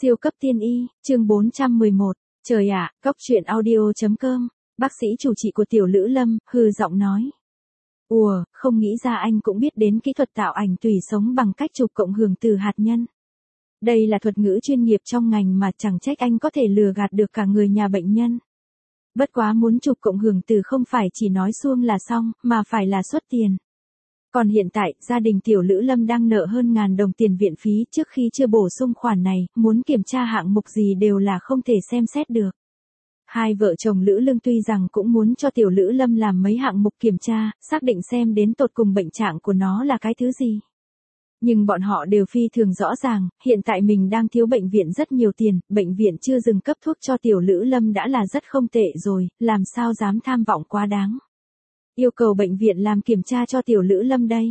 Siêu cấp tiên y, chương 411, trời ạ, cóc truyện audio.com, bác sĩ chủ trị của Tiểu Lữ Lâm, hừ giọng nói. Ùa, không nghĩ ra anh cũng biết đến kỹ thuật tạo ảnh tùy sống bằng cách chụp cộng hưởng từ hạt nhân. Đây là thuật ngữ chuyên nghiệp trong ngành mà chẳng trách anh có thể lừa gạt được cả người nhà bệnh nhân. Bất quá muốn chụp cộng hưởng từ không phải chỉ nói suông là xong, mà phải là xuất tiền. Còn hiện tại, gia đình Tiểu Lữ Lâm đang nợ hơn 1.000 đồng tiền viện phí trước khi chưa bổ sung khoản này, muốn kiểm tra hạng mục gì đều là không thể xem xét được. Hai vợ chồng Lữ Lương tuy rằng cũng muốn cho Tiểu Lữ Lâm làm mấy hạng mục kiểm tra, xác định xem đến tột cùng bệnh trạng của nó là cái thứ gì. Nhưng bọn họ đều phi thường rõ ràng, hiện tại mình đang thiếu bệnh viện rất nhiều tiền, bệnh viện chưa dừng cấp thuốc cho Tiểu Lữ Lâm đã là rất không tệ rồi, làm sao dám tham vọng quá đáng. Yêu cầu bệnh viện làm kiểm tra cho Tiểu Lữ Lâm đây.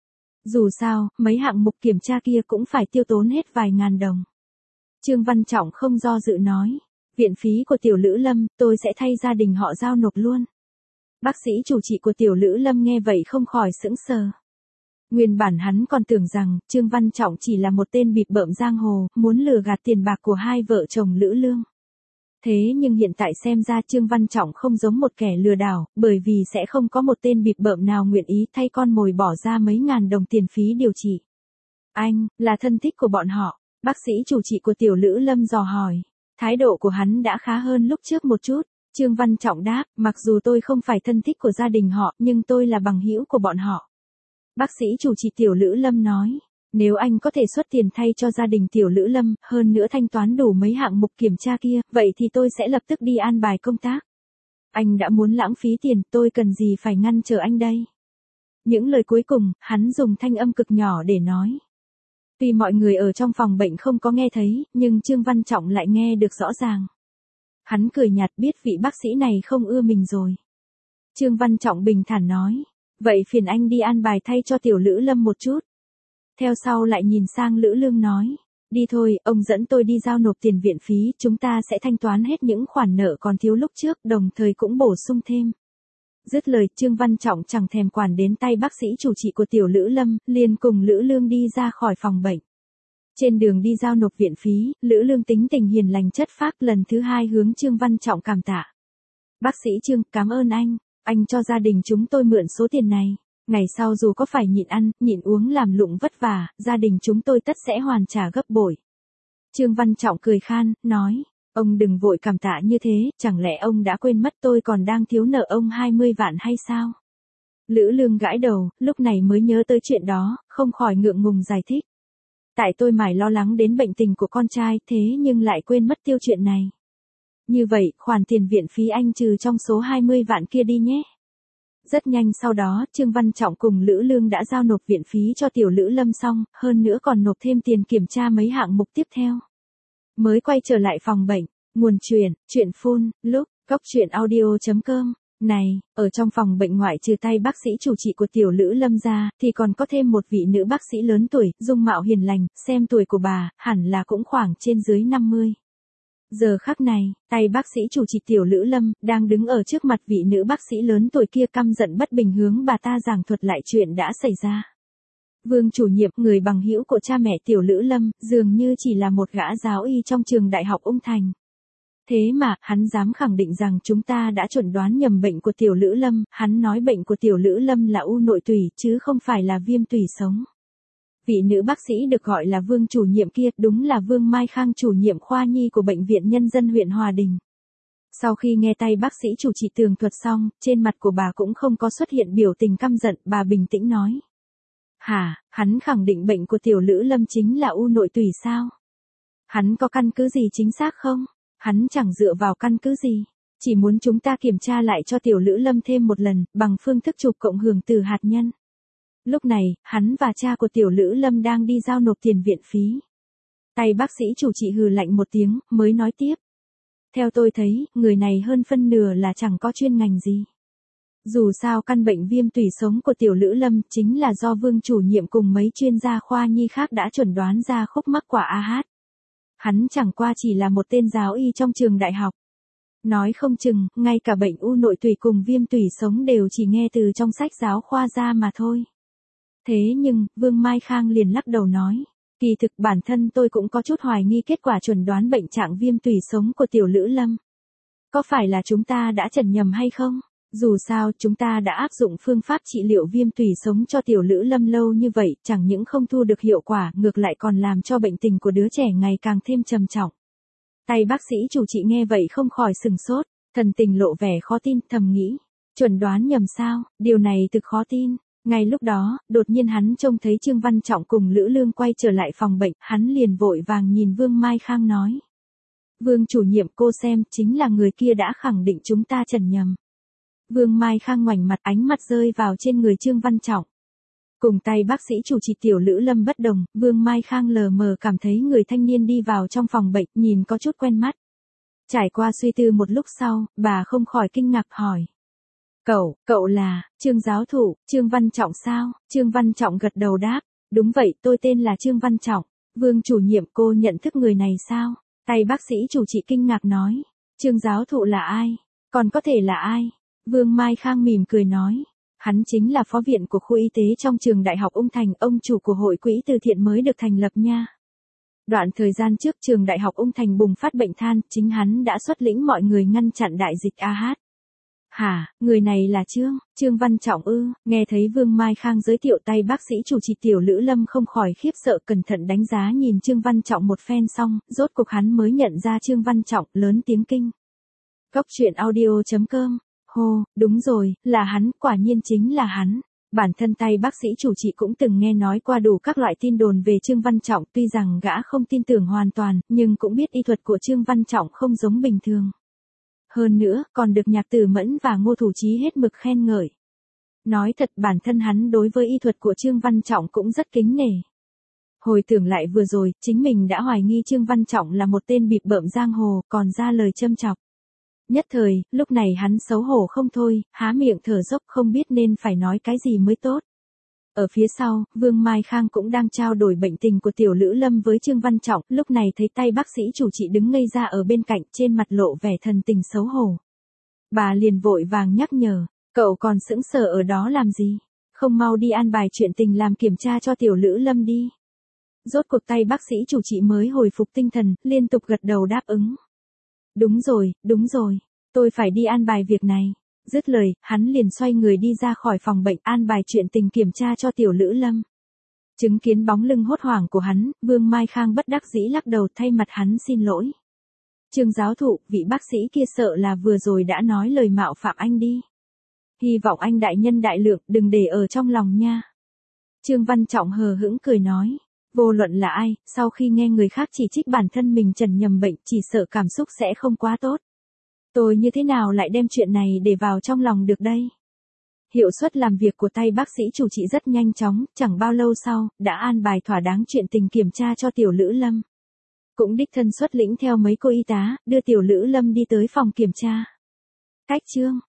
Dù sao, mấy hạng mục kiểm tra kia cũng phải tiêu tốn hết vài ngàn đồng. Trương Văn Trọng không do dự nói, viện phí của Tiểu Lữ Lâm, tôi sẽ thay gia đình họ giao nộp luôn. Bác sĩ chủ trị của Tiểu Lữ Lâm nghe vậy không khỏi sững sờ. Nguyên bản hắn còn tưởng rằng, Trương Văn Trọng chỉ là một tên bịp bợm giang hồ, muốn lừa gạt tiền bạc của hai vợ chồng Lữ Lương. Thế nhưng hiện tại xem ra Trương Văn Trọng không giống một kẻ lừa đảo, bởi vì sẽ không có một tên bịp bợm nào nguyện ý thay con mồi bỏ ra mấy ngàn đồng tiền phí điều trị. Anh, là thân thích của bọn họ, bác sĩ chủ trị của Tiểu Lữ Lâm dò hỏi. Thái độ của hắn đã khá hơn lúc trước một chút. Trương Văn Trọng đáp, mặc dù tôi không phải thân thích của gia đình họ, nhưng tôi là bằng hữu của bọn họ. Bác sĩ chủ trị Tiểu Lữ Lâm nói. Nếu anh có thể xuất tiền thay cho gia đình Tiểu Lữ Lâm, hơn nữa thanh toán đủ mấy hạng mục kiểm tra kia, vậy thì tôi sẽ lập tức đi an bài công tác. Anh đã muốn lãng phí tiền, tôi cần gì phải ngăn trở anh đây? Những lời cuối cùng, hắn dùng thanh âm cực nhỏ để nói. Tuy mọi người ở trong phòng bệnh không có nghe thấy, nhưng Trương Văn Trọng lại nghe được rõ ràng. Hắn cười nhạt biết vị bác sĩ này không ưa mình rồi. Trương Văn Trọng bình thản nói, vậy phiền anh đi an bài thay cho Tiểu Lữ Lâm một chút. Theo sau lại nhìn sang Lữ Lương nói, đi thôi, ông dẫn tôi đi giao nộp tiền viện phí, chúng ta sẽ thanh toán hết những khoản nợ còn thiếu lúc trước, đồng thời cũng bổ sung thêm. Dứt lời, Trương Văn Trọng chẳng thèm quản đến tay bác sĩ chủ trị của Tiểu Lữ Lâm, liền cùng Lữ Lương đi ra khỏi phòng bệnh. Trên đường đi giao nộp viện phí, Lữ Lương tính tình hiền lành chất phác lần thứ hai hướng Trương Văn Trọng cảm tạ. Bác sĩ Trương, cảm ơn anh cho gia đình chúng tôi mượn số tiền này. Ngày sau dù có phải nhịn ăn, nhịn uống làm lụng vất vả, gia đình chúng tôi tất sẽ hoàn trả gấp bội. Trương Văn Trọng cười khan, nói, ông đừng vội cảm tạ như thế, chẳng lẽ ông đã quên mất tôi còn đang thiếu nợ ông 20 vạn hay sao? Lữ Lương gãi đầu, lúc này mới nhớ tới chuyện đó, không khỏi ngượng ngùng giải thích. Tại tôi mải lo lắng đến bệnh tình của con trai, thế nhưng lại quên mất tiêu chuyện này. Như vậy, khoản tiền viện phí anh trừ trong số 20 vạn kia đi nhé. Rất nhanh sau đó, Trương Văn Trọng cùng Lữ Lương đã giao nộp viện phí cho Tiểu Lữ Lâm xong, hơn nữa còn nộp thêm tiền kiểm tra mấy hạng mục tiếp theo. Mới quay trở lại phòng bệnh, nguồn chuyện phun, lúc, cóc truyện audio.com. Này, ở trong phòng bệnh ngoại trừ tay bác sĩ chủ trị của Tiểu Lữ Lâm ra, thì còn có thêm một vị nữ bác sĩ lớn tuổi, dung mạo hiền lành, xem tuổi của bà, hẳn là cũng khoảng trên dưới 50. Giờ khắc này, tay bác sĩ chủ trị Tiểu Lữ Lâm, đang đứng ở trước mặt vị nữ bác sĩ lớn tuổi kia căm giận bất bình hướng bà ta giảng thuật lại chuyện đã xảy ra. Vương chủ nhiệm, người bằng hữu của cha mẹ Tiểu Lữ Lâm, dường như chỉ là một gã giáo y trong trường đại học Ung Thành. Thế mà, hắn dám khẳng định rằng chúng ta đã chuẩn đoán nhầm bệnh của Tiểu Lữ Lâm, hắn nói bệnh của Tiểu Lữ Lâm là u nội tủy, chứ không phải là viêm tủy sống. Vị nữ bác sĩ được gọi là Vương chủ nhiệm kia, đúng là Vương Mai Khang chủ nhiệm khoa nhi của Bệnh viện Nhân dân huyện Hòa Đình. Sau khi nghe tay bác sĩ chủ trị tường thuật xong, trên mặt của bà cũng không có xuất hiện biểu tình căm giận, bà bình tĩnh nói. Hả, hắn khẳng định bệnh của Tiểu Lữ Lâm chính là u nội tủy sao? Hắn có căn cứ gì chính xác không? Hắn chẳng dựa vào căn cứ gì, chỉ muốn chúng ta kiểm tra lại cho Tiểu Lữ Lâm thêm một lần, bằng phương thức chụp cộng hưởng từ hạt nhân. Lúc này, hắn và cha của Tiểu Lữ Lâm đang đi giao nộp tiền viện phí. Tay bác sĩ chủ trị hừ lạnh một tiếng, mới nói tiếp. Theo tôi thấy, người này hơn phân nửa là chẳng có chuyên ngành gì. Dù sao căn bệnh viêm tủy sống của Tiểu Lữ Lâm chính là do Vương chủ nhiệm cùng mấy chuyên gia khoa nhi khác đã chuẩn đoán ra khúc mắc của AH. Hắn chẳng qua chỉ là một tên giáo y trong trường đại học. Nói không chừng, ngay cả bệnh u nội tủy cùng viêm tủy sống đều chỉ nghe từ trong sách giáo khoa ra mà thôi. Thế nhưng, Vương Mai Khang liền lắc đầu nói. Kỳ thực bản thân tôi cũng có chút hoài nghi kết quả chuẩn đoán bệnh trạng viêm tủy sống của tiểu Lữ Lâm. Có phải là chúng ta đã chẩn nhầm hay không? Dù sao, chúng ta đã áp dụng phương pháp trị liệu viêm tủy sống cho tiểu Lữ Lâm lâu như vậy, chẳng những không thu được hiệu quả, ngược lại còn làm cho bệnh tình của đứa trẻ ngày càng thêm trầm trọng. Tay bác sĩ chủ trị nghe vậy không khỏi sừng sốt, thần tình lộ vẻ khó tin, thầm nghĩ. Chuẩn đoán nhầm sao, điều này thực khó tin. Ngay lúc đó, đột nhiên hắn trông thấy Trương Văn Trọng cùng Lữ Lương quay trở lại phòng bệnh, hắn liền vội vàng nhìn Vương Mai Khang nói. Vương chủ nhiệm, cô xem, chính là người kia đã khẳng định chúng ta chẩn nhầm. Vương Mai Khang ngoảnh mặt, ánh mắt rơi vào trên người Trương Văn Trọng. Cùng tay bác sĩ chủ trị tiểu Lữ Lâm bất đồng, Vương Mai Khang lờ mờ cảm thấy người thanh niên đi vào trong phòng bệnh, nhìn có chút quen mắt. Trải qua suy tư một lúc sau, bà không khỏi kinh ngạc hỏi. Cậu là, Trương giáo thụ, Trương Văn Trọng sao? Trương Văn Trọng gật đầu đáp. Đúng vậy, tôi tên là Trương Văn Trọng. Vương chủ nhiệm, cô nhận thức người này sao? Tay bác sĩ chủ trị kinh ngạc nói. Trương giáo thụ là ai? Còn có thể là ai? Vương Mai Khang mỉm cười nói. Hắn chính là phó viện của khu y tế trong trường Đại học Ung Thành, ông chủ của hội quỹ từ thiện mới được thành lập nha. Đoạn thời gian trước trường Đại học Ung Thành bùng phát bệnh than, chính hắn đã xuất lĩnh mọi người ngăn chặn đại dịch AH. Hả, người này là Trương Văn Trọng ư? Nghe thấy Vương Mai Khang giới thiệu, tay bác sĩ chủ trị tiểu Lữ Lâm không khỏi khiếp sợ, cẩn thận đánh giá nhìn Trương Văn Trọng một phen xong, rốt cuộc hắn mới nhận ra Trương Văn Trọng, lớn tiếng kinh. Cốc truyện audio.com. Hô, đúng rồi, là hắn, quả nhiên chính là hắn. Bản thân tay bác sĩ chủ trị cũng từng nghe nói qua đủ các loại tin đồn về Trương Văn Trọng, tuy rằng gã không tin tưởng hoàn toàn, nhưng cũng biết y thuật của Trương Văn Trọng không giống bình thường. Hơn nữa, còn được Nhạc Tử Mẫn và Ngô Thủ Chí hết mực khen ngợi. Nói thật, bản thân hắn đối với y thuật của Trương Văn Trọng cũng rất kính nể. Hồi tưởng lại vừa rồi, chính mình đã hoài nghi Trương Văn Trọng là một tên bịp bợm giang hồ, còn ra lời châm chọc. Nhất thời, lúc này hắn xấu hổ không thôi, há miệng thở dốc không biết nên phải nói cái gì mới tốt. Ở phía sau, Vương Mai Khang cũng đang trao đổi bệnh tình của tiểu Lữ Lâm với Trương Văn Trọng, lúc này thấy tay bác sĩ chủ trị đứng ngây ra ở bên cạnh, trên mặt lộ vẻ thần tình xấu hổ. Bà liền vội vàng nhắc nhở, cậu còn sững sờ ở đó làm gì? Không mau đi an bài chuyện tình làm kiểm tra cho tiểu Lữ Lâm đi. Rốt cuộc tay bác sĩ chủ trị mới hồi phục tinh thần, liên tục gật đầu đáp ứng. Đúng rồi, tôi phải đi an bài việc này. Dứt lời, hắn liền xoay người đi ra khỏi phòng bệnh, an bài chuyện tình kiểm tra cho tiểu Lữ Lâm. Chứng kiến bóng lưng hốt hoảng của hắn, Vương Mai Khang bất đắc dĩ lắc đầu, thay mặt hắn xin lỗi. Trương giáo thụ, vị bác sĩ kia sợ là vừa rồi đã nói lời mạo phạm anh đi. Hy vọng anh đại nhân đại lượng, đừng để ở trong lòng nha. Trương Văn Trọng hờ hững cười nói. Vô luận là ai, sau khi nghe người khác chỉ trích bản thân mình chẩn nhầm bệnh, chỉ sợ cảm xúc sẽ không quá tốt. Tôi như thế nào lại đem chuyện này để vào trong lòng được đây? Hiệu suất làm việc của tay bác sĩ chủ trị rất nhanh chóng, chẳng bao lâu sau, đã an bài thỏa đáng chuyện tình kiểm tra cho tiểu Lữ Lâm. Cũng đích thân xuất lĩnh theo mấy cô y tá, đưa tiểu Lữ Lâm đi tới phòng kiểm tra. Cách chương